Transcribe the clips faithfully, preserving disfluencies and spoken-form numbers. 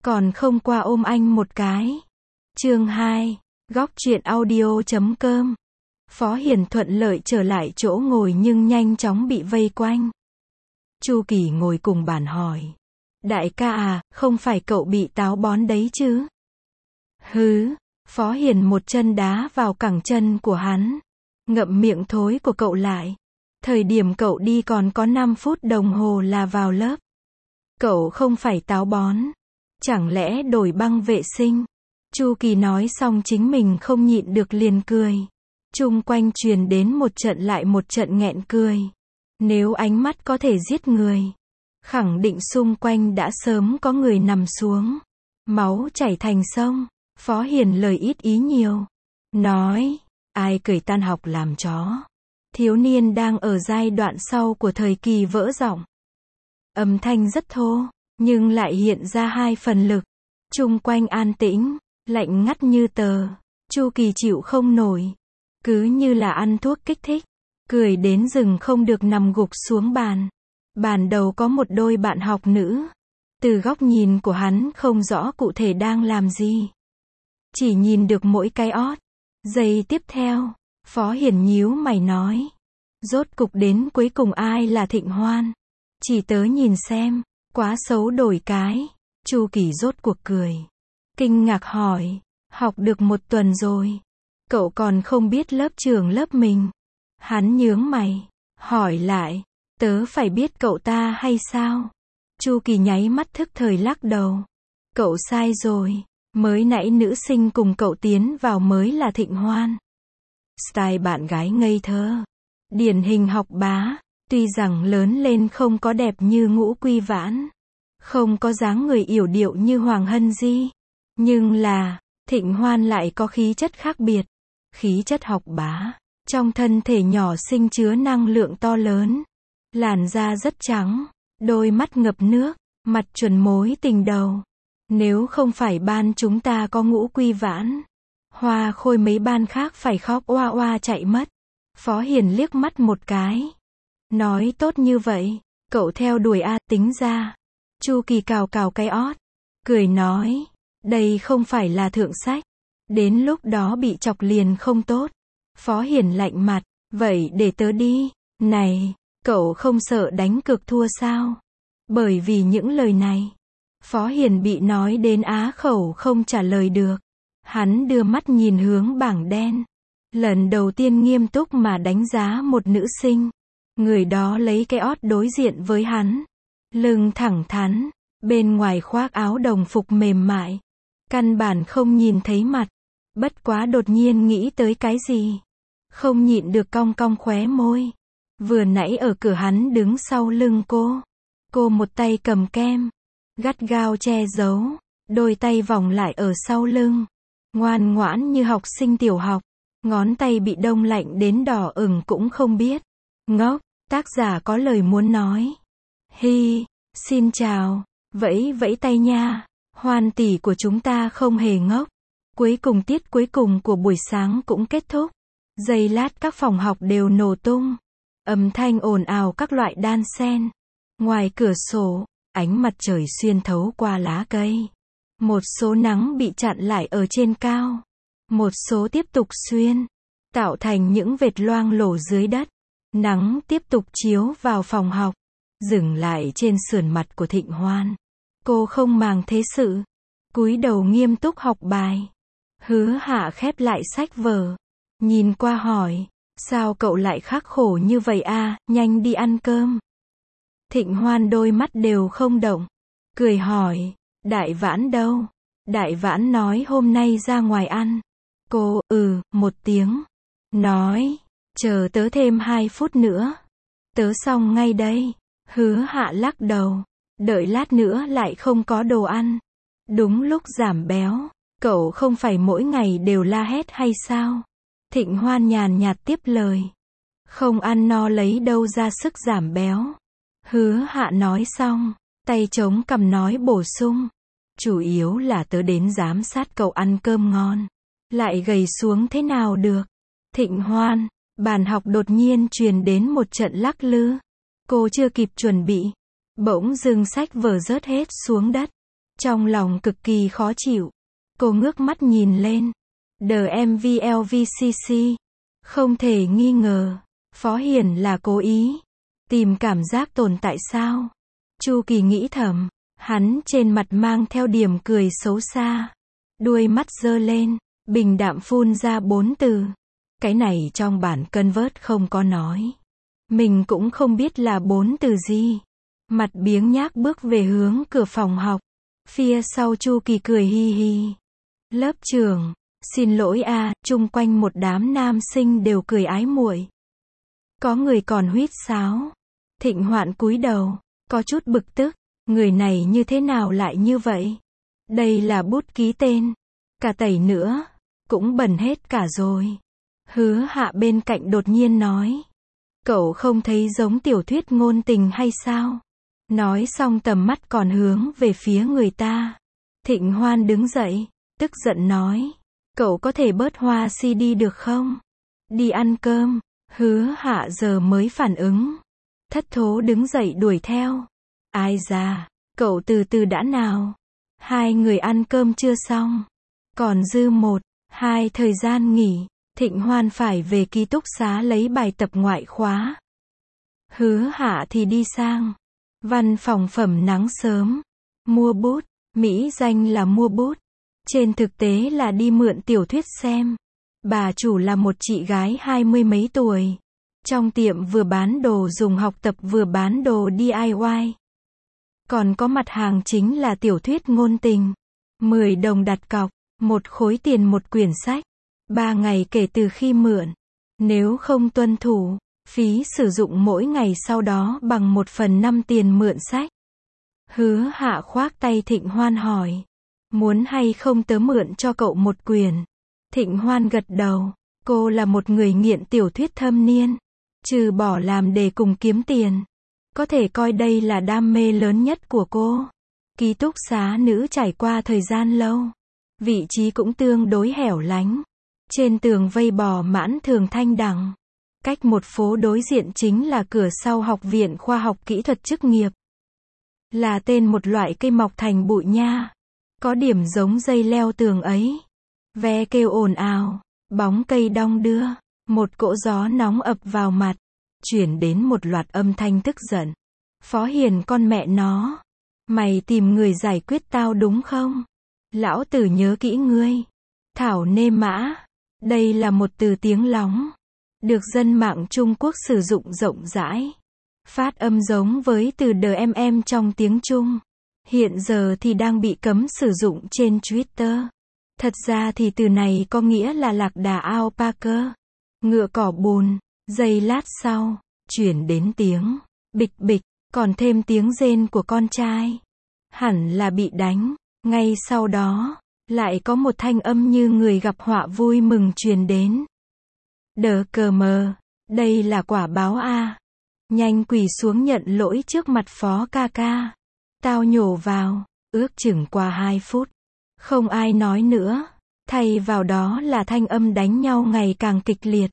còn không qua ôm anh một cái. Chương hai, góc truyện audio chấm com. Phó Hiền thuận lợi trở lại chỗ ngồi nhưng nhanh chóng bị vây quanh. Chu Kỳ ngồi cùng bàn hỏi. Đại ca à, không phải cậu bị táo bón đấy chứ? Hứ, Phó Hiền một chân đá vào cẳng chân của hắn. Ngậm miệng thối của cậu lại. Thời điểm cậu đi còn có năm phút đồng hồ là vào lớp. Cậu không phải táo bón. Chẳng lẽ đổi băng vệ sinh? Chu Kỳ nói xong chính mình không nhịn được liền cười. Chung quanh truyền đến một trận lại một trận nghẹn cười. Nếu ánh mắt có thể giết người, khẳng định xung quanh đã sớm có người nằm xuống. Máu chảy thành sông. Phó Hiền lời ít ý nhiều. Nói, ai cười tan học làm chó. Thiếu niên đang ở giai đoạn sau của thời kỳ vỡ giọng. Âm thanh rất thô, nhưng lại hiện ra hai phần lực. Chung quanh an tĩnh, lạnh ngắt như tờ. Chu Kỳ chịu không nổi. Cứ như là ăn thuốc kích thích. Cười đến rừng không được nằm gục xuống bàn. Bàn đầu có một đôi bạn học nữ. Từ góc nhìn của hắn không rõ cụ thể đang làm gì. Chỉ nhìn được mỗi cái ót. Giây tiếp theo, Phó Hiền nhíu mày nói. Rốt cục đến cuối cùng ai là Thịnh Hoan? Chỉ tớ nhìn xem, quá xấu đổi cái. Chu Kỳ rốt cuộc cười. Kinh ngạc hỏi, học được một tuần rồi. Cậu còn không biết lớp trưởng lớp mình. Hắn nhướng mày, hỏi lại, tớ phải biết cậu ta hay sao? Chu Kỳ nháy mắt thức thời lắc đầu. Cậu sai rồi, mới nãy nữ sinh cùng cậu tiến vào mới là Thịnh Hoan. Style bạn gái ngây thơ, điển hình học bá, tuy rằng lớn lên không có đẹp như Ngũ Quy Vãn, không có dáng người yểu điệu như Hoàng Hân Di, nhưng là, Thịnh Hoan lại có khí chất khác biệt, khí chất học bá. Trong thân thể nhỏ xinh chứa năng lượng to lớn. Làn da rất trắng, đôi mắt ngập nước, mặt chuẩn mối tình đầu. Nếu không phải ban chúng ta có Ngũ Quy Vãn, Hoa Khôi mấy ban khác phải khóc oa oa chạy mất. Phó Hiền liếc mắt một cái. Nói tốt như vậy, cậu theo đuổi a tính ra. Chu Kỳ cào cào cái ót, cười nói, đây không phải là thượng sách. Đến lúc đó bị chọc liền không tốt. Phó Hiền lạnh mặt, vậy để tớ đi. Này, cậu không sợ đánh cược thua sao? Bởi vì những lời này, Phó Hiền bị nói đến á khẩu không trả lời được. Hắn đưa mắt nhìn hướng bảng đen. Lần đầu tiên nghiêm túc mà đánh giá một nữ sinh. Người đó lấy cái ót đối diện với hắn. Lưng thẳng thắn, bên ngoài khoác áo đồng phục mềm mại. Căn bản không nhìn thấy mặt. Bất quá đột nhiên nghĩ tới cái gì. Không nhịn được cong cong khóe môi. Vừa nãy ở cửa hắn đứng sau lưng cô. Cô một tay cầm kem. Gắt gao che giấu. Đôi tay vòng lại ở sau lưng. Ngoan ngoãn như học sinh tiểu học. Ngón tay bị đông lạnh đến đỏ ửng cũng không biết. Ngốc, tác giả có lời muốn nói. Hi, xin chào. Vẫy vẫy tay nha. Hoan tỷ của chúng ta không hề ngốc. Cuối cùng tiết cuối cùng của buổi sáng cũng kết thúc. Giây lát các phòng học đều nổ tung. Âm thanh ồn ào các loại đan xen. Ngoài cửa sổ, ánh mặt trời xuyên thấu qua lá cây. Một số nắng bị chặn lại ở trên cao. Một số tiếp tục xuyên, tạo thành những vệt loang lổ dưới đất. Nắng tiếp tục chiếu vào phòng học, dừng lại trên sườn mặt của Thịnh Hoan. Cô không màng thế sự, cúi đầu nghiêm túc học bài. Hứa Hạ khép lại sách vở, nhìn qua hỏi, sao cậu lại khắc khổ như vậy a, nhanh đi ăn cơm. Thịnh Hoan đôi mắt đều không động, cười hỏi, Đại Vãn đâu? Đại Vãn nói hôm nay ra ngoài ăn. Cô, ừ, một tiếng. Nói, chờ tớ thêm hai phút nữa. Tớ xong ngay đây. Hứa Hạ lắc đầu, đợi lát nữa lại không có đồ ăn. Đúng lúc giảm béo, cậu không phải mỗi ngày đều la hét hay sao? Thịnh Hoan nhàn nhạt tiếp lời. Không ăn no lấy đâu ra sức giảm béo. Hứa Hạ nói xong, tay chống cằm nói bổ sung. Chủ yếu là tớ đến giám sát cậu ăn cơm ngon. Lại gầy xuống thế nào được? Thịnh Hoan, bàn học đột nhiên truyền đến một trận lắc lư. Cô chưa kịp chuẩn bị. Bỗng dưng sách vở rớt hết xuống đất. Trong lòng cực kỳ khó chịu. Cô ngước mắt nhìn lên. The em vê lờ vê xê xê. Không thể nghi ngờ. Phó Hiền là cố ý. Tìm cảm giác tồn tại sao? Chu Kỳ nghĩ thầm. Hắn trên mặt mang theo điểm cười xấu xa. Đuôi mắt giơ lên. Bình đạm phun ra bốn từ. Cái này trong bản Convert không có nói. Mình cũng không biết là bốn từ gì. Mặt biếng nhác bước về hướng cửa phòng học. Phía sau Chu Kỳ cười hi hi. Lớp trưởng, xin lỗi a, chung quanh một đám nam sinh đều cười ái muội. Có người còn huýt sáo. Thịnh Hoạn cúi đầu, có chút bực tức, người này như thế nào lại như vậy? Đây là bút ký tên, cả tẩy nữa, cũng bẩn hết cả rồi. Hứa Hạ bên cạnh đột nhiên nói, cậu không thấy giống tiểu thuyết ngôn tình hay sao? Nói xong tầm mắt còn hướng về phía người ta. Thịnh Hoan đứng dậy, tức giận nói, cậu có thể bớt hoa xê đê được không? Đi ăn cơm. Hứa Hạ giờ mới phản ứng. Thất thố đứng dậy đuổi theo. Ai da, cậu từ từ đã nào. Hai người ăn cơm chưa xong. Còn dư một, hai thời gian nghỉ. Thịnh Hoan phải về ký túc xá lấy bài tập ngoại khóa. Hứa Hạ thì đi sang văn phòng Phẩm Nắng sớm. Mua bút, mỹ danh là mua bút. Trên thực tế là đi mượn tiểu thuyết xem. Bà chủ là một chị gái hai mươi mấy tuổi. Trong tiệm vừa bán đồ dùng học tập vừa bán đồ đê i i. Còn có mặt hàng chính là tiểu thuyết ngôn tình. mười đồng đặt cọc, một khối tiền một quyển sách. ba ngày kể từ khi mượn. Nếu không tuân thủ, phí sử dụng mỗi ngày sau đó bằng một phần năm tiền mượn sách. Hứa Hạ khoác tay Thịnh Hoan hỏi, muốn hay không tớ mượn cho cậu một quyển? Thịnh Hoan gật đầu, cô là một người nghiện tiểu thuyết thâm niên. Trừ bỏ làm để cùng kiếm tiền, có thể coi đây là đam mê lớn nhất của cô. Ký túc xá nữ trải qua thời gian lâu. Vị trí cũng tương đối hẻo lánh. Trên tường vây bò mãn thường thanh đằng. Cách một phố đối diện chính là cửa sau Học viện Khoa học Kỹ thuật chức nghiệp. Là tên một loại cây mọc thành bụi nha. Có điểm giống dây leo tường ấy. Ve kêu ồn ào, bóng cây đong đưa, một cỗ gió nóng ập vào mặt, chuyển đến một loạt âm thanh tức giận. Phó Hiền con mẹ nó, mày tìm người giải quyết tao đúng không? Lão tử nhớ kỹ ngươi. Thảo nê mã, đây là một từ tiếng lóng, được dân mạng Trung Quốc sử dụng rộng rãi. Phát âm giống với từ đê em em trong tiếng Trung. Hiện giờ thì đang bị cấm sử dụng trên Twitter. Thật ra thì từ này có nghĩa là lạc đà alpaca, ngựa cỏ bùn. Giây lát sau, chuyển đến tiếng bịch bịch, còn thêm tiếng rên của con trai. Hẳn là bị đánh. Ngay sau đó, lại có một thanh âm như người gặp họa vui mừng truyền đến. Đờ cờ mờ, đây là quả báo a. Nhanh quỳ xuống nhận lỗi trước mặt Phó ca ca. Tao nhổ vào, ước chừng qua hai phút. Không ai nói nữa. Thay vào đó là thanh âm đánh nhau ngày càng kịch liệt.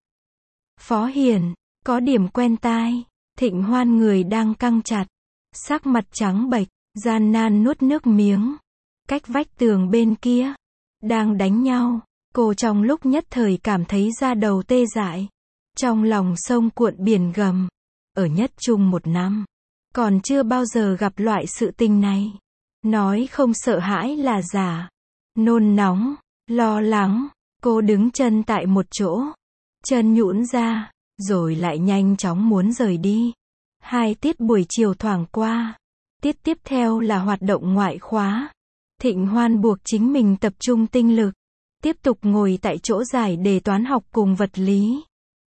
Phó Hiền, có điểm quen tai. Thịnh Hoan người đang căng chặt. Sắc mặt trắng bệch, gian nan nuốt nước miếng. Cách vách tường bên kia, đang đánh nhau. Cô trong lúc nhất thời cảm thấy da đầu tê dại. Trong lòng sông cuộn biển gầm. Ở nhất chung một năm. Còn chưa bao giờ gặp loại sự tình này. Nói không sợ hãi là giả. Nôn nóng, lo lắng. Cô đứng chân tại một chỗ. Chân nhũn ra, rồi lại nhanh chóng muốn rời đi. Hai tiết buổi chiều thoảng qua. Tiết tiếp theo là hoạt động ngoại khóa. Thịnh Hoan buộc chính mình tập trung tinh lực. Tiếp tục ngồi tại chỗ giải đề toán học cùng vật lý.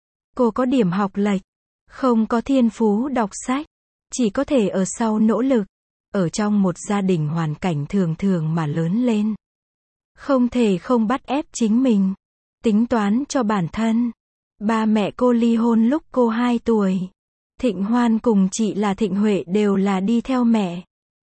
Cô có điểm học lệch. Không có thiên phú đọc sách. Chỉ có thể ở sau nỗ lực. Ở trong một gia đình hoàn cảnh thường thường mà lớn lên. Không thể không bắt ép chính mình. Tính toán cho bản thân. Ba mẹ cô ly hôn lúc cô hai tuổi. Thịnh Hoan cùng chị là Thịnh Huệ đều là đi theo mẹ.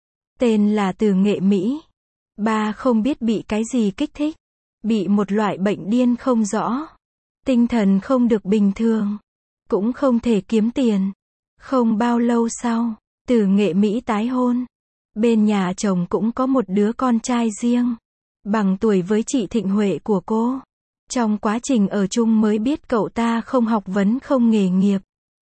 Tên là Từ Nghệ Mỹ. Ba không biết bị cái gì kích thích. Bị một loại bệnh điên không rõ. Tinh thần không được bình thường. Cũng không thể kiếm tiền. Không bao lâu sau, Từ Nghệ Mỹ tái hôn. Bên nhà chồng cũng có một đứa con trai riêng, bằng tuổi với chị Thịnh Huệ của cô. Trong quá trình ở chung mới biết cậu ta không học vấn không nghề nghiệp.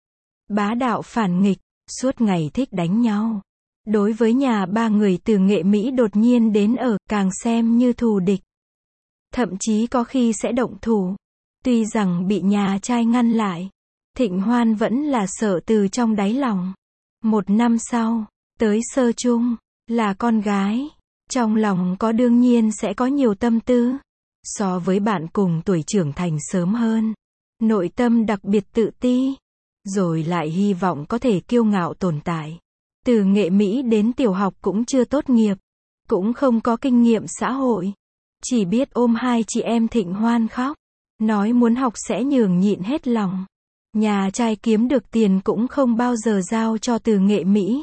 Bá đạo phản nghịch, suốt ngày thích đánh nhau. Đối với nhà ba người từ Nghệ Mỹ đột nhiên đến ở, càng xem như thù địch. Thậm chí có khi sẽ động thủ. Tuy rằng bị nhà trai ngăn lại, Thịnh Hoan vẫn là sợ từ trong đáy lòng. Một năm sau, tới sơ chung, là con gái. Trong lòng có đương nhiên sẽ có nhiều tâm tư. So với bạn cùng tuổi trưởng thành sớm hơn, nội tâm đặc biệt tự ti, rồi lại hy vọng có thể kiêu ngạo tồn tại. Từ Nghệ Mỹ đến tiểu học cũng chưa tốt nghiệp, cũng không có kinh nghiệm xã hội, chỉ biết ôm hai chị em Thịnh Hoan khóc, nói muốn học sẽ nhường nhịn hết lòng. Nhà trai kiếm được tiền cũng không bao giờ giao cho Từ Nghệ Mỹ,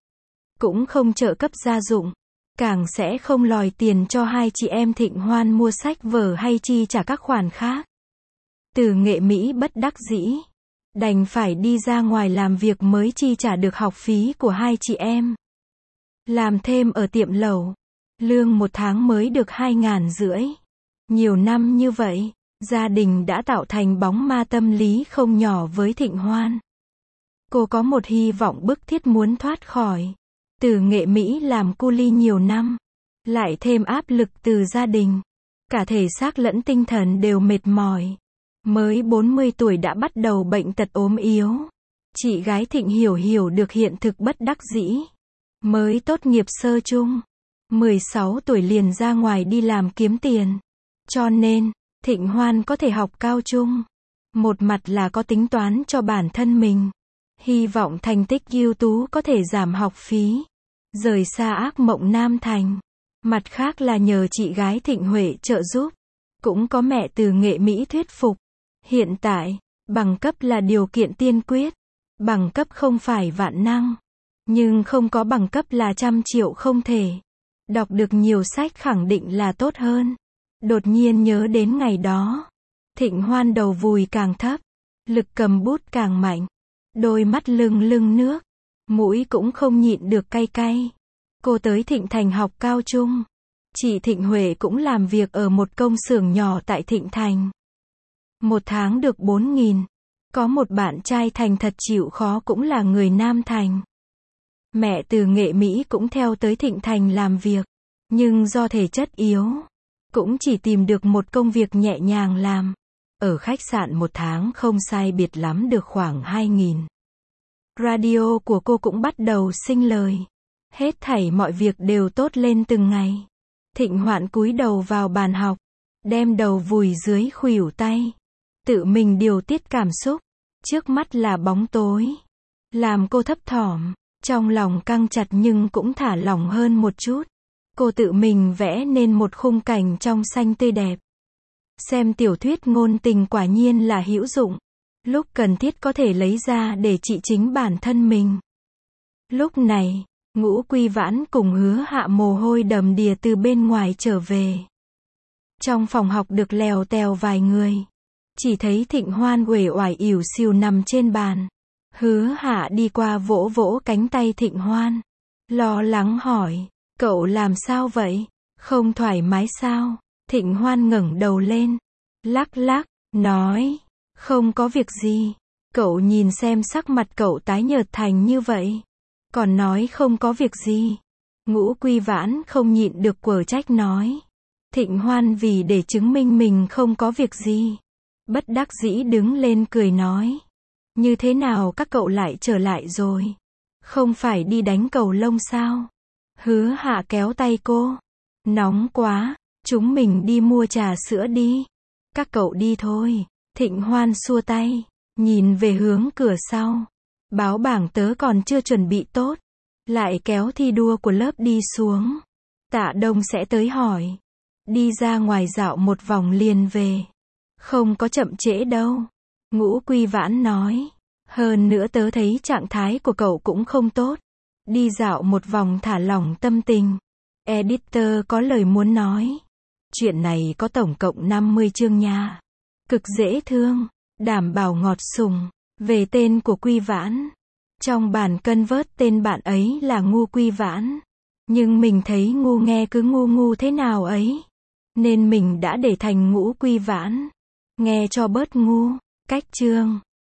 cũng không trợ cấp gia dụng, càng sẽ không lòi tiền cho hai chị em Thịnh Hoan mua sách vở hay chi trả các khoản khác. Từ Nghệ Mỹ bất đắc dĩ, đành phải đi ra ngoài làm việc mới chi trả được học phí của hai chị em. Làm thêm ở tiệm lẩu, lương một tháng mới được hai ngàn rưỡi. Nhiều năm như vậy, gia đình đã tạo thành bóng ma tâm lý không nhỏ với Thịnh Hoan. Cô có một hy vọng bức thiết muốn thoát khỏi Từ Nghệ Mỹ làm cu li nhiều năm, lại thêm áp lực từ gia đình, cả thể xác lẫn tinh thần đều mệt mỏi. Mới bốn mươi tuổi đã bắt đầu bệnh tật ốm yếu. Chị gái Thịnh Hiểu hiểu được hiện thực bất đắc dĩ. Mới tốt nghiệp sơ chung, mười sáu tuổi liền ra ngoài đi làm kiếm tiền. Cho nên, Thịnh Hoan có thể học cao trung. Một mặt là có tính toán cho bản thân mình, hy vọng thành tích ưu tú có thể giảm học phí, rời xa ác mộng Nam Thành. Mặt khác là nhờ chị gái Thịnh Huệ trợ giúp, cũng có mẹ Từ Nghệ Mỹ thuyết phục. Hiện tại, bằng cấp là điều kiện tiên quyết. Bằng cấp không phải vạn năng, nhưng không có bằng cấp là trăm triệu không thể. Đọc được nhiều sách khẳng định là tốt hơn. Đột nhiên nhớ đến ngày đó, Thịnh Hoan đầu vùi càng thấp, lực cầm bút càng mạnh, đôi mắt lưng lưng nước, mũi cũng không nhịn được cay cay. Cô tới Thịnh Thành học cao trung. Chị Thịnh Huệ cũng làm việc ở một công xưởng nhỏ tại Thịnh Thành. Một tháng được bốn nghìn. Có một bạn trai thành thật chịu khó cũng là người Nam Thành. Mẹ Từ Nghệ Mỹ cũng theo tới Thịnh Thành làm việc, nhưng do thể chất yếu, cũng chỉ tìm được một công việc nhẹ nhàng làm. Ở khách sạn một tháng không sai biệt lắm được khoảng hai nghìn. Radio của cô cũng bắt đầu sinh lời. Hết thảy mọi việc đều tốt lên từng ngày. Thịnh Hoan cúi đầu vào bàn học, đem đầu vùi dưới khuỷu tay, tự mình điều tiết cảm xúc. Trước mắt là bóng tối, làm cô thấp thỏm, trong lòng căng chặt nhưng cũng thả lỏng hơn một chút. Cô tự mình vẽ nên một khung cảnh trong xanh tươi đẹp. Xem tiểu thuyết ngôn tình quả nhiên là hữu dụng, lúc cần thiết có thể lấy ra để trị chính bản thân mình. Lúc này, Ngũ Quy Vãn cùng Hứa Hạ mồ hôi đầm đìa từ bên ngoài trở về. Trong phòng học được lèo tèo vài người, chỉ thấy Thịnh Hoan uể oải ỉu xìu nằm trên bàn. Hứa Hạ đi qua vỗ vỗ cánh tay Thịnh Hoan, lo lắng hỏi, cậu làm sao vậy? Không thoải mái sao? Thịnh Hoan ngẩng đầu lên, lắc lắc, nói, không có việc gì. Cậu nhìn xem sắc mặt cậu tái nhợt thành như vậy, còn nói không có việc gì. Ngũ Quy Vãn không nhịn được quở trách nói. Thịnh Hoan vì để chứng minh mình không có việc gì, bất đắc dĩ đứng lên cười nói, như thế nào các cậu lại trở lại rồi? Không phải đi đánh cầu lông sao? Hứa Hạ kéo tay cô, nóng quá, chúng mình đi mua trà sữa đi. Các cậu đi thôi. Thịnh Hoan xua tay, nhìn về hướng cửa sau. Báo bảng tớ còn chưa chuẩn bị tốt, lại kéo thi đua của lớp đi xuống. Tạ Đông sẽ tới hỏi. Đi ra ngoài dạo một vòng liền về. Không có chậm trễ đâu. Ngũ Quy Vãn nói. Hơn nữa tớ thấy trạng thái của cậu cũng không tốt. Đi dạo một vòng thả lỏng tâm tình. Editor có lời muốn nói. Chuyện này có tổng cộng năm mươi chương nha. Cực dễ thương, đảm bảo ngọt sùng. Về tên của Quy Vãn. Trong bản convert tên bạn ấy là Ngu Quy Vãn. Nhưng mình thấy ngu nghe cứ ngu ngu thế nào ấy. Nên mình đã để thành ngũ quy vãn. Nghe cho bớt ngu. Cách chương